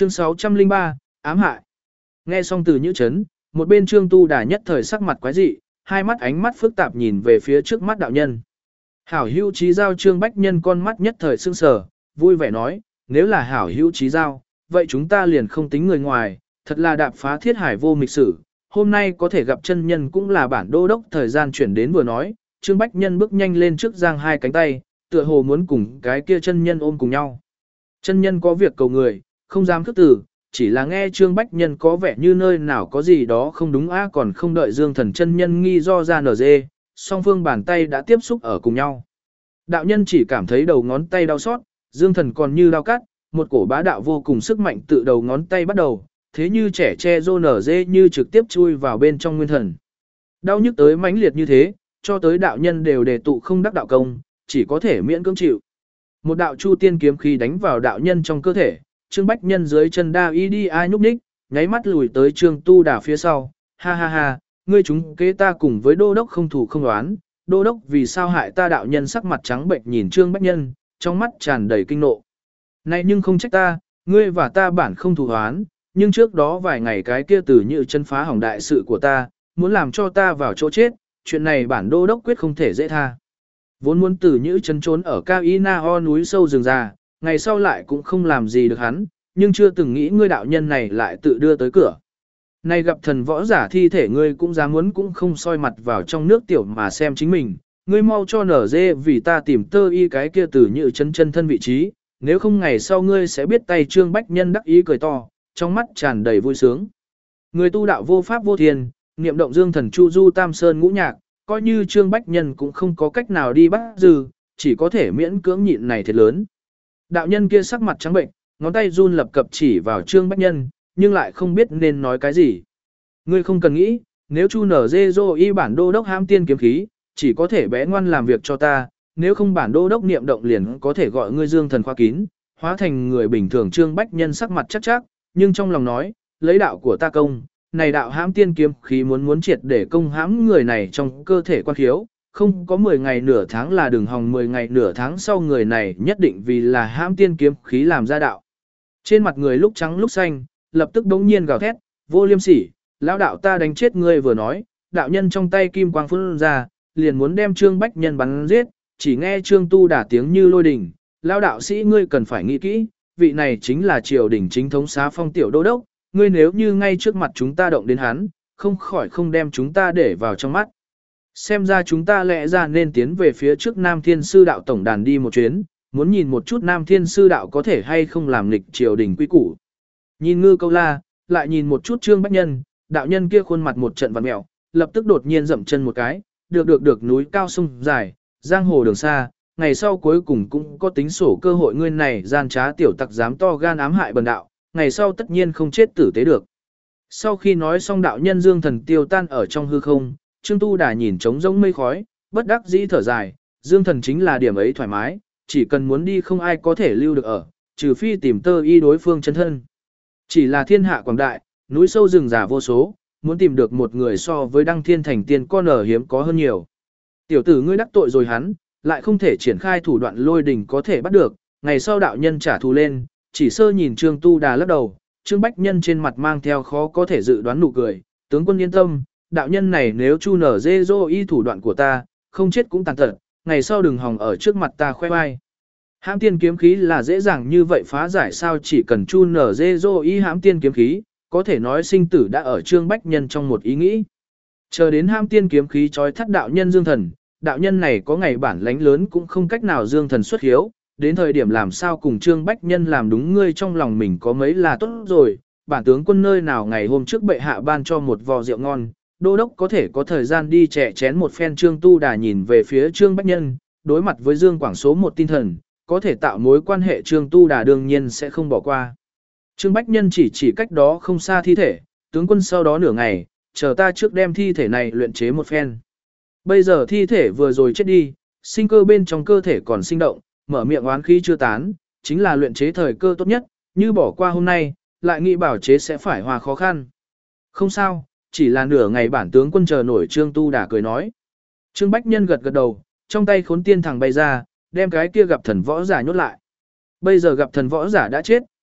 Chương 603, ám hại. Nghe xong từ Nhữ Chấn, một bên Trương Tu Đà nhất thời sắc mặt quái dị, hai mắt ánh mắt phức tạp nhìn về phía trước mắt đạo nhân. Hảo hữu trí giao Trương Bách Nhân con mắt nhất thời sưng sờ, vui vẻ nói, nếu là hảo hữu trí giao, vậy chúng ta liền không tính người ngoài, thật là đạp phá thiết hải vô mịch sử. Hôm nay có thể gặp chân nhân cũng là bản đô đốc thời gian chuyển đến vừa nói, Trương Bách Nhân bước nhanh lên trước giang hai cánh tay, tựa hồ muốn cùng cái kia chân nhân ôm cùng nhau. Chân nhân có việc cầu người, không dám khước từ, chỉ là nghe Trương Bách Nhân có vẻ như nơi nào có gì đó không đúng còn không đợi Dương Thần chân nhân nghi do ra nở dê, song phương bàn tay đã tiếp xúc ở cùng nhau. Đạo nhân chỉ cảm thấy đầu ngón tay đau xót, Dương Thần còn như đau cắt, một cổ bá đạo vô cùng sức mạnh tự đầu ngón tay bắt đầu, thế như trẻ tre rô nở dê như trực tiếp chui vào bên trong nguyên thần. Đau nhức tới mãnh liệt như thế, cho tới đạo nhân đều đề tụ không đắc đạo công, chỉ có thể miễn cưỡng chịu. Một đạo chu tiên kiếm khí đánh vào đạo nhân trong cơ thể, Trương Bách Nhân dưới chân đa y đi ai nhúc nhích, nháy mắt lùi tới Trương Tu Đà phía sau, ha ha ha, ngươi chúng kế ta cùng với đô đốc không thủ không đoán, đô đốc vì sao hại ta. Đạo nhân sắc mặt trắng bệnh nhìn Trương Bách Nhân, trong mắt tràn đầy kinh nộ. Này nhưng không trách ta, ngươi và ta bản không thù oán, nhưng trước đó vài ngày cái kia từ Như chân phá hỏng đại sự của ta, muốn làm cho ta vào chỗ chết, chuyện này bản đô đốc quyết không thể dễ tha. Vốn muốn từ Như chân trốn ở Cao Y Na Ho núi sâu rừng già, ngày sau lại cũng không làm gì được hắn, nhưng chưa từng nghĩ ngươi đạo nhân này lại tự đưa tới cửa. Này gặp thần võ giả thi thể ngươi cũng dám muốn cũng không soi mặt vào trong nước tiểu mà xem chính mình, ngươi mau cho nở dê vì ta tìm tơ y cái kia từ Như chân chân thân vị trí, nếu không ngày sau ngươi sẽ biết tay. Trương Bách Nhân đắc ý cười to, trong mắt tràn đầy vui sướng. Người tu đạo vô pháp vô thiên, niệm động Dương Thần chu du tam sơn ngũ nhạc, coi như Trương Bách Nhân cũng không có cách nào đi bắt dư, chỉ có thể miễn cưỡng nhịn này thiệt lớn. Đạo nhân kia sắc mặt trắng bệnh, ngón tay run lập cập chỉ vào Trương Bách Nhân, nhưng lại không biết nên nói cái gì. Ngươi không cần nghĩ, nếu Chu nở dê dô y bản đô đốc hãm tiên kiếm khí, chỉ có thể bé ngoan làm việc cho ta, nếu không bản đô đốc niệm động liền có thể gọi ngươi Dương Thần khóa kín, hóa thành người bình thường. Trương Bách Nhân sắc mặt chắc chắc, nhưng trong lòng nói, lấy đạo của ta công, này đạo hãm tiên kiếm khí muốn triệt để công hãm người này trong cơ thể quan khiếu, không có 10 ngày nửa tháng là đừng hòng 10 ngày nửa tháng sau người này nhất định vì là hãm tiên kiếm khí làm ra đạo. Trên mặt người lúc trắng lúc xanh, lập tức đống nhiên gào thét, vô liêm sỉ, lão đạo ta đánh chết ngươi. Vừa nói, đạo nhân trong tay kim quang phun ra, liền muốn đem Trương Bách Nhân bắn giết, chỉ nghe Trương Tu Đà tiếng như lôi đình, lão đạo sĩ ngươi cần phải nghĩ kỹ, vị này chính là triều đình chính thống Xá Phong tiểu đô đốc, ngươi nếu như ngay trước mặt chúng ta động đến hắn, không khỏi không đem chúng ta để vào trong mắt. Xem ra chúng ta lẽ ra nên tiến về phía trước Nam Thiên Sư Đạo tổng đàn đi một chuyến, muốn nhìn một chút Nam Thiên Sư Đạo có thể hay không làm nghịch triều đình quy củ. Nhìn Ngư Câu La, lại nhìn một chút Trương Bách Nhân, đạo nhân kia khuôn mặt một trận vặn mẹo, lập tức đột nhiên dậm chân một cái, được núi cao sông dài, giang hồ đường xa, ngày sau cuối cùng cũng có tính sổ cơ hội. Ngươi này gian trá tiểu tặc dám to gan ám hại bần đạo, ngày sau tất nhiên không chết tử tế được. Sau khi nói xong đạo nhân Dương Thần tiêu tan ở trong hư không, Trương Tu Đà nhìn trống rỗng mây khói, bất đắc dĩ thở dài, Dương Thần chính là điểm ấy thoải mái, chỉ cần muốn đi không ai có thể lưu được ở, trừ phi tìm tơ y đối phương chân thân. Chỉ là thiên hạ quảng đại, núi sâu rừng già vô số, muốn tìm được một người so với Đăng Thiên thành tiên con ở hiếm có hơn nhiều. Tiểu tử ngươi đắc tội rồi hắn, lại không thể triển khai thủ đoạn lôi đình có thể bắt được, ngày sau đạo nhân trả thù lên, chỉ sơ nhìn Trương Tu Đà lắc đầu, Trương Bách Nhân trên mặt mang theo khó có thể dự đoán nụ cười, tướng quân yên tâm, đạo nhân này nếu chu nở dê dô y thủ đoạn của ta, không chết cũng tàn tật, ngày sau đừng hòng ở trước mặt ta khoe vai. Hãm tiên kiếm khí là dễ dàng như vậy phá giải sao? Chỉ cần chu nở dê dô y hãm tiên kiếm khí, có thể nói sinh tử đã ở Trương Bách Nhân trong một ý nghĩ. Chờ đến hãm tiên kiếm khí trói thắt đạo nhân Dương Thần, đạo nhân này có ngày bản lãnh lớn cũng không cách nào Dương Thần xuất hiếu, đến thời điểm làm sao cùng Trương Bách Nhân làm đúng, ngươi trong lòng mình có mấy là tốt rồi, bản tướng quân nơi nào ngày hôm trước bệ hạ ban cho một vò rượu ngon, đô đốc có thể có thời gian đi chè chén một phen. Trương Tu Đà nhìn về phía Trương Bách Nhân, đối mặt với Dương Quảng số một tinh thần, có thể tạo mối quan hệ Trương Tu Đà đương nhiên sẽ không bỏ qua. Trương Bách Nhân chỉ cách đó không xa thi thể, tướng quân sau đó nửa ngày, chờ ta trước đem thi thể này luyện chế một phen. Bây giờ thi thể vừa rồi chết đi, sinh cơ bên trong cơ thể còn sinh động, mở miệng oán khí chưa tán, chính là luyện chế thời cơ tốt nhất, như bỏ qua hôm nay, lại nghĩ bảo chế sẽ phải hòa khó khăn. Không sao, chỉ là nửa ngày bản tướng quân chờ nổi. Trương Tu Đà cười nói. Trương Bách Nhân gật đầu, trong tay khốn tiên thẳng bay ra, đem cái kia gặp thần võ giả nhốt lại. Bây giờ gặp thần võ giả đã chết,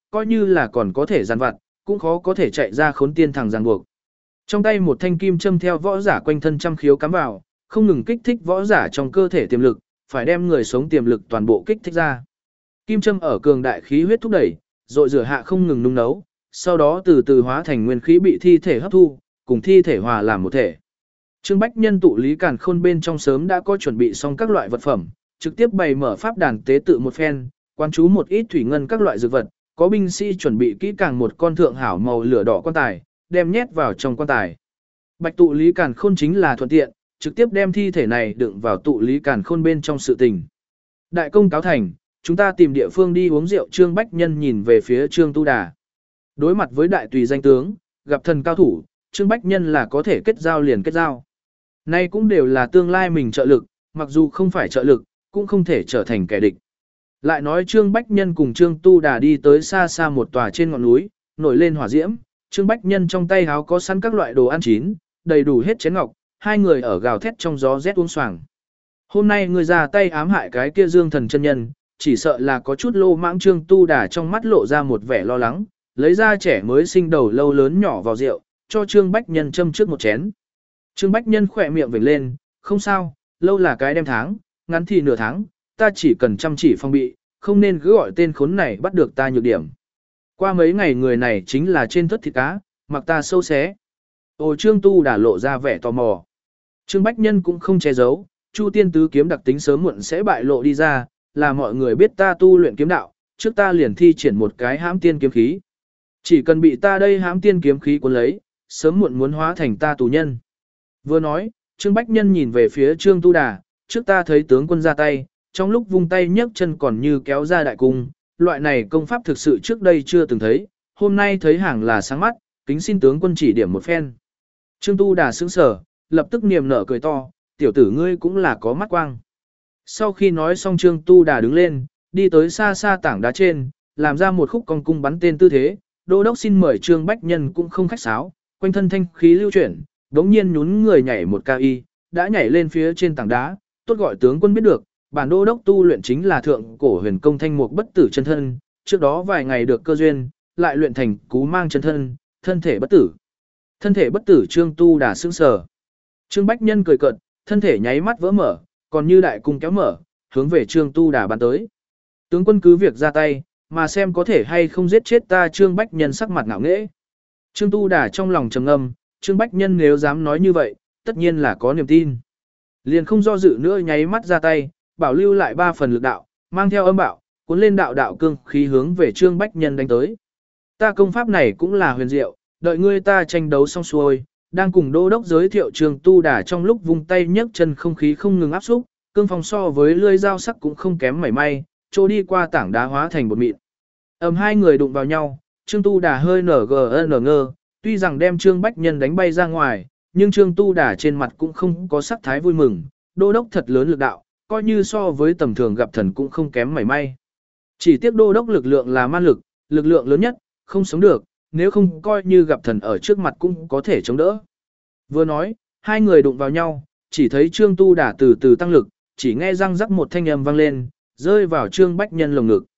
coi như là còn có thể giàn vặt, cũng khó có thể chạy ra khốn tiên thằng ràng buộc. Trong tay một thanh kim châm theo võ giả quanh thân trăm khiếu cắm vào, không ngừng kích thích võ giả trong cơ thể tiềm lực, phải đem người sống tiềm lực toàn bộ kích thích ra. Kim châm ở cường đại khí huyết thúc đẩy, rồi rửa hạ không ngừng nung nấu, sau đó từ từ hóa thành nguyên khí bị thi thể hấp thu, cùng thi thể hòa làm một thể. Trương Bách Nhân tụ lý càn khôn bên trong sớm đã có chuẩn bị xong các loại vật phẩm, trực tiếp bày mở pháp đàn tế tự một phen, quan chú một ít thủy ngân các loại dược vật, có binh sĩ chuẩn bị kỹ càng một con thượng hảo màu lửa đỏ quan tài, đem nhét vào trong quan tài. Bạch tụ lý càn khôn chính là thuận tiện, trực tiếp đem thi thể này đựng vào tụ lý càn khôn bên trong sự tình. Đại công cáo thành, chúng ta tìm địa phương đi uống rượu. Trương Bách Nhân nhìn về phía Trương Tu Đà. Đối mặt với đại tùy danh tướng, gặp thần cao thủ, Trương Bách Nhân là có thể kết giao liền kết giao. Nay cũng đều là tương lai mình trợ lực, mặc dù không phải trợ lực, cũng không thể trở thành kẻ địch. Lại nói Trương Bách Nhân cùng Trương Tu Đà đi tới xa xa một tòa trên ngọn núi, nổi lên hỏa diễm, Trương Bách Nhân trong tay háo có sẵn các loại đồ ăn chín, đầy đủ hết chén ngọc, hai người ở gào thét trong gió rét uống xoàng. Hôm nay người ra tay ám hại cái kia Dương Thần chân nhân, chỉ sợ là có chút lô mãng. Trương Tu Đà trong mắt lộ ra một vẻ lo lắng, lấy ra trẻ mới sinh đầu lâu lớn nhỏ vào rượu, cho Trương Bách Nhân châm trước một chén. Trương Bách Nhân khỏe miệng vểnh lên, không sao, lâu là cái đem tháng, ngắn thì nửa tháng, ta chỉ cần chăm chỉ phòng bị, không nên cứ gọi tên khốn này bắt được ta nhược điểm. Qua mấy ngày người này chính là trên thất thịt cá, mặc ta sâu xé. Ồ, Trương Tu Đà lộ ra vẻ tò mò. Trương Bách Nhân cũng không che giấu, Chu Tiên Tứ kiếm đặc tính sớm muộn sẽ bại lộ đi ra, là mọi người biết ta tu luyện kiếm đạo, trước ta liền thi triển một cái hãm tiên kiếm khí. Chỉ cần bị ta đây hãm tiên kiếm khí cuốn lấy, sớm muộn muốn hóa thành ta tù nhân. Vừa nói, Trương Bách Nhân nhìn về phía Trương Tu Đà, trước ta thấy tướng quân ra tay, trong lúc vung tay nhấc chân còn như kéo ra đại cung, loại này công pháp thực sự trước đây chưa từng thấy, hôm nay thấy hàng là sáng mắt, kính xin tướng quân chỉ điểm một phen. Trương Tu Đà sững sờ, lập tức niềm nở cười to, tiểu tử ngươi cũng là có mắt quang. Sau khi nói xong Trương Tu Đà đứng lên, đi tới xa xa tảng đá trên, làm ra một khúc cong cung bắn tên tư thế, đô đốc xin mời. Trương Bách Nhân cũng không khách sáo, quanh thân thanh khí lưu chuyển, đống nhiên nhún người nhảy một ca y, đã nhảy lên phía trên tảng đá, tốt gọi tướng quân biết được, bản đô đốc tu luyện chính là thượng cổ huyền công thanh mục bất tử chân thân, trước đó vài ngày được cơ duyên, lại luyện thành cú mang chân thân, thân thể bất tử. Thân thể bất tử. Trương Tu Đà sững sờ. Trương Bách Nhân cười cợt, thân thể nháy mắt vỡ mở, còn như đại cung kéo mở, hướng về Trương Tu Đà bắn tới. Tướng quân cứ việc ra tay, mà xem có thể hay không giết chết ta. Trương Bách Nhân sắc mặt ngạo nghễ. Trương Tu Đà trong lòng trầm ngâm, Trương Bách Nhân nếu dám nói như vậy, tất nhiên là có niềm tin. Liền không do dự nữa nháy mắt ra tay, bảo lưu lại 3 phần lực đạo, mang theo âm bạo, cuốn lên đạo đạo cương khí hướng về Trương Bách Nhân đánh tới. Ta công pháp này cũng là huyền diệu, đợi ngươi ta tranh đấu xong xuôi, đang cùng đô đốc giới thiệu. Trương Tu Đà trong lúc vung tay nhấc chân không khí không ngừng áp xúc, cương phong so với lưỡi dao sắc cũng không kém mảy may, trôi đi qua tảng đá hóa thành bột mịn. Hai người đụng vào nhau, Trương Tu Đà hơi ngơ, tuy rằng đem Trương Bách Nhân đánh bay ra ngoài, nhưng Trương Tu Đà trên mặt cũng không có sắc thái vui mừng, đô đốc thật lớn lực đạo, coi như so với tầm thường gặp thần cũng không kém mảy may. Chỉ tiếc đô đốc lực lượng là man lực, lực lượng lớn nhất, không sống được, nếu không coi như gặp thần ở trước mặt cũng có thể chống đỡ. Vừa nói, hai người đụng vào nhau, chỉ thấy Trương Tu Đà từ từ tăng lực, chỉ nghe răng rắc một thanh âm vang lên, rơi vào Trương Bách Nhân lồng ngực.